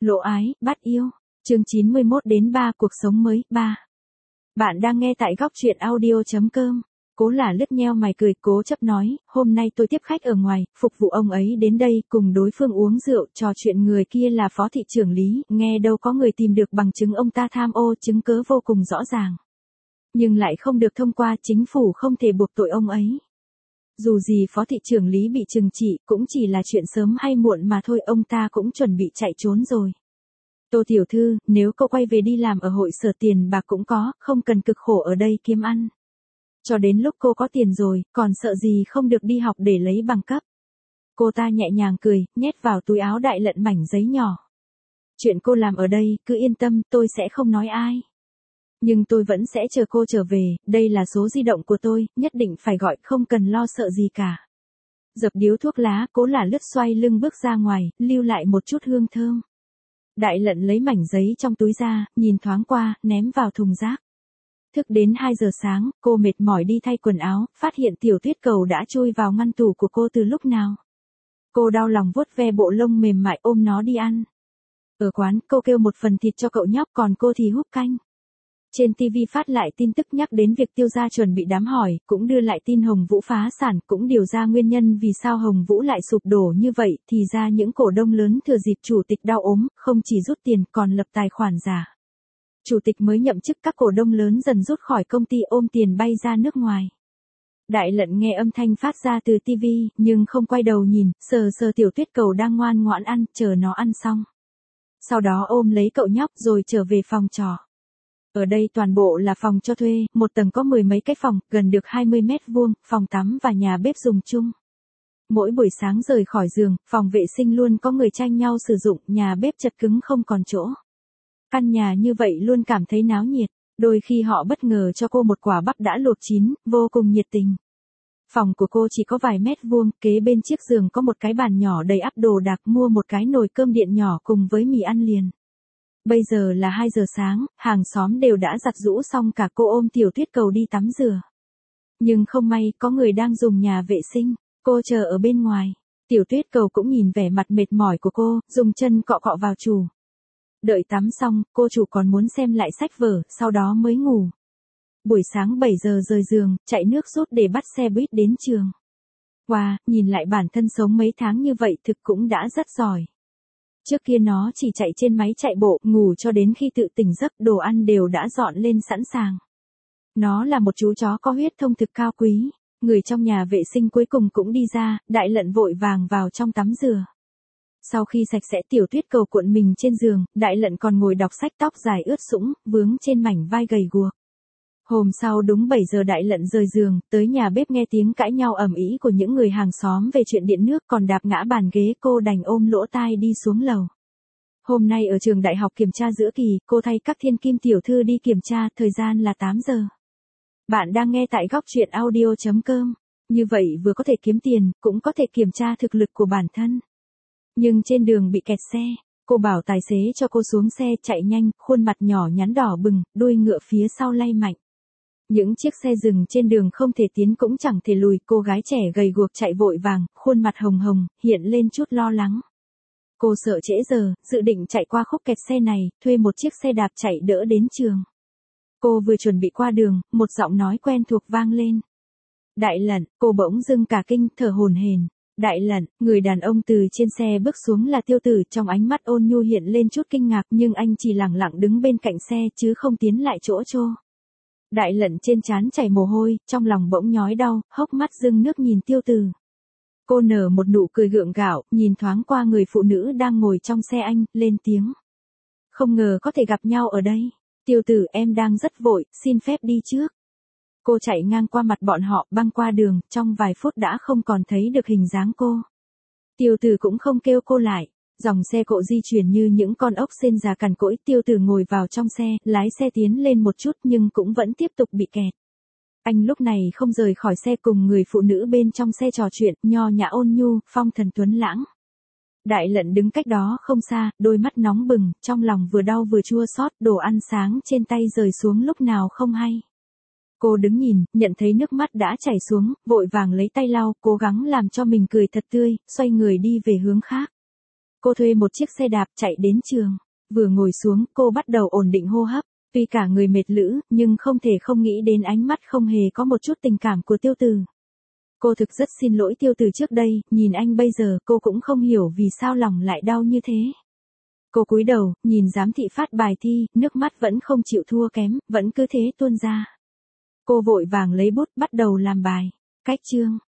Lộ ái, bắt yêu. Chương 91 đến 3 cuộc sống mới, 3. Bạn đang nghe tại góc truyện audio.com. Cố là lướt nheo mày cười, cố chấp nói, hôm nay tôi tiếp khách ở ngoài, phục vụ ông ấy đến đây, cùng đối phương uống rượu, trò chuyện. Người kia là phó thị trưởng Lý, nghe đâu có người tìm được bằng chứng ông ta tham ô, chứng cớ vô cùng rõ ràng. Nhưng lại không được thông qua, chính phủ không thể buộc tội ông ấy. Dù gì phó thị trưởng Lý bị trừng trị, cũng chỉ là chuyện sớm hay muộn mà thôi, ông ta cũng chuẩn bị chạy trốn rồi. Tô tiểu thư, nếu cô quay về đi làm ở hội sở tiền bạc cũng có, không cần cực khổ ở đây kiếm ăn. Cho đến lúc cô có tiền rồi, còn sợ gì không được đi học để lấy bằng cấp. Cô ta nhẹ nhàng cười, nhét vào túi áo Đại Lận mảnh giấy nhỏ. Chuyện cô làm ở đây, cứ yên tâm, tôi sẽ không nói ai. Nhưng tôi vẫn sẽ chờ cô trở về, đây là số di động của tôi, nhất định phải gọi, không cần lo sợ gì cả. Dập điếu thuốc lá, Cố là lướt xoay lưng bước ra ngoài, lưu lại một chút hương thơm. Đại Lận lấy mảnh giấy trong túi ra, nhìn thoáng qua, ném vào thùng rác. Thức đến 2 giờ sáng, cô mệt mỏi đi thay quần áo, phát hiện Tiểu Tuyết Cầu đã chui vào ngăn tủ của cô từ lúc nào. Cô đau lòng vuốt ve bộ lông mềm mại, ôm nó đi ăn. Ở quán, cô kêu một phần thịt cho cậu nhóc, còn cô thì húp canh. Trên TV phát lại tin tức nhắc đến việc Tiêu gia chuẩn bị đám hỏi, cũng đưa lại tin Hồng Vũ phá sản, cũng điều ra nguyên nhân vì sao Hồng Vũ lại sụp đổ như vậy, thì ra những cổ đông lớn thừa dịp chủ tịch đau ốm, không chỉ rút tiền còn lập tài khoản giả. Chủ tịch mới nhậm chức, các cổ đông lớn dần rút khỏi công ty ôm tiền bay ra nước ngoài. Đại Lận nghe âm thanh phát ra từ TV, nhưng không quay đầu nhìn, sờ sờ Tiểu Tuyết Cầu đang ngoan ngoãn ăn, chờ nó ăn xong. Sau đó ôm lấy cậu nhóc rồi trở về phòng trọ. Ở đây toàn bộ là phòng cho thuê, một tầng có 10 mấy cái phòng, gần được 20 mét vuông, phòng tắm và nhà bếp dùng chung. Mỗi buổi sáng rời khỏi giường, phòng vệ sinh luôn có người tranh nhau sử dụng, nhà bếp chật cứng không còn chỗ. Căn nhà như vậy luôn cảm thấy náo nhiệt, đôi khi họ bất ngờ cho cô một quả bắp đã luộc chín, vô cùng nhiệt tình. Phòng của cô chỉ có vài mét vuông, kế bên chiếc giường có một cái bàn nhỏ đầy ắp đồ đạc, mua một cái nồi cơm điện nhỏ cùng với mì ăn liền. Bây giờ là 2 giờ sáng, hàng xóm đều đã giặt giũ xong, cả cô ôm Tiểu Tuyết Cầu đi tắm rửa. Nhưng không may, có người đang dùng nhà vệ sinh, cô chờ ở bên ngoài. Tiểu Tuyết Cầu cũng nhìn vẻ mặt mệt mỏi của cô, dùng chân cọ cọ vào chủ. Đợi tắm xong, cô chủ còn muốn xem lại sách vở, sau đó mới ngủ. Buổi sáng 7 giờ rời giường, chạy nước rút để bắt xe buýt đến trường. Wow, nhìn lại bản thân sống mấy tháng như vậy thực cũng đã rất giỏi. Trước kia nó chỉ chạy trên máy chạy bộ, ngủ cho đến khi tự tỉnh giấc, đồ ăn đều đã dọn lên sẵn sàng. Nó là một chú chó có huyết thống thực cao quý. Người trong nhà vệ sinh cuối cùng cũng đi ra, Đại Lận vội vàng vào trong tắm rửa. Sau khi sạch sẽ, Tiểu Tuyết Cầu cuộn mình trên giường, Đại Lận còn ngồi đọc sách, tóc dài ướt sũng, vướng trên mảnh vai gầy guộc. Hôm sau đúng 7 giờ Đại Lận rời giường, tới nhà bếp nghe tiếng cãi nhau ầm ĩ của những người hàng xóm về chuyện điện nước, còn đạp ngã bàn ghế, cô đành ôm lỗ tai đi xuống lầu. Hôm nay ở trường đại học kiểm tra giữa kỳ, cô thay các thiên kim tiểu thư đi kiểm tra, thời gian là 8 giờ. Bạn đang nghe tại góc truyện audio.com. Như vậy vừa có thể kiếm tiền, cũng có thể kiểm tra thực lực của bản thân. Nhưng trên đường bị kẹt xe, cô bảo tài xế cho cô xuống xe, chạy nhanh, khuôn mặt nhỏ nhắn đỏ bừng, đuôi ngựa phía sau lay mạnh. Những chiếc xe dừng trên đường không thể tiến cũng chẳng thể lùi, cô gái trẻ gầy guộc chạy vội vàng, khuôn mặt hồng hồng, hiện lên chút lo lắng. Cô sợ trễ giờ, dự định chạy qua khúc kẹt xe này, thuê một chiếc xe đạp chạy đỡ đến trường. Cô vừa chuẩn bị qua đường, một giọng nói quen thuộc vang lên. Đại Lận, cô bỗng dưng cả kinh, thở hổn hển. Đại Lận, người đàn ông từ trên xe bước xuống là Tiêu Tử, trong ánh mắt ôn nhu hiện lên chút kinh ngạc, nhưng anh chỉ lẳng lặng đứng bên cạnh xe chứ không tiến lại chỗ trô. Đại Lận trên trán chảy mồ hôi, trong lòng bỗng nhói đau, hốc mắt rưng nước nhìn Tiêu Tử. Cô nở một nụ cười gượng gạo, nhìn thoáng qua người phụ nữ đang ngồi trong xe anh, lên tiếng. Không ngờ có thể gặp nhau ở đây. Tiêu Tử, em đang rất vội, xin phép đi trước. Cô chạy ngang qua mặt bọn họ, băng qua đường, trong vài phút đã không còn thấy được hình dáng cô. Tiêu Tử cũng không kêu cô lại. Dòng xe cộ di chuyển như những con ốc sên già cằn cỗi, Tiêu Tử ngồi vào trong xe, lái xe tiến lên một chút nhưng cũng vẫn tiếp tục bị kẹt. Anh lúc này không rời khỏi xe, cùng người phụ nữ bên trong xe trò chuyện, nho nhã ôn nhu, phong thần tuấn lãng. Đại Lận đứng cách đó không xa, đôi mắt nóng bừng, trong lòng vừa đau vừa chua xót, đồ ăn sáng trên tay rơi xuống lúc nào không hay. Cô đứng nhìn, nhận thấy nước mắt đã chảy xuống, vội vàng lấy tay lau, cố gắng làm cho mình cười thật tươi, xoay người đi về hướng khác. Cô thuê một chiếc xe đạp chạy đến trường. Vừa ngồi xuống, cô bắt đầu ổn định hô hấp. Tuy cả người mệt lử, nhưng không thể không nghĩ đến ánh mắt không hề có một chút tình cảm của Tiêu Từ. Cô thực rất xin lỗi Tiêu Từ trước đây, nhìn anh bây giờ cô cũng không hiểu vì sao lòng lại đau như thế. Cô cúi đầu, nhìn giám thị phát bài thi, nước mắt vẫn không chịu thua kém, vẫn cứ thế tuôn ra. Cô vội vàng lấy bút bắt đầu làm bài. Cách chương.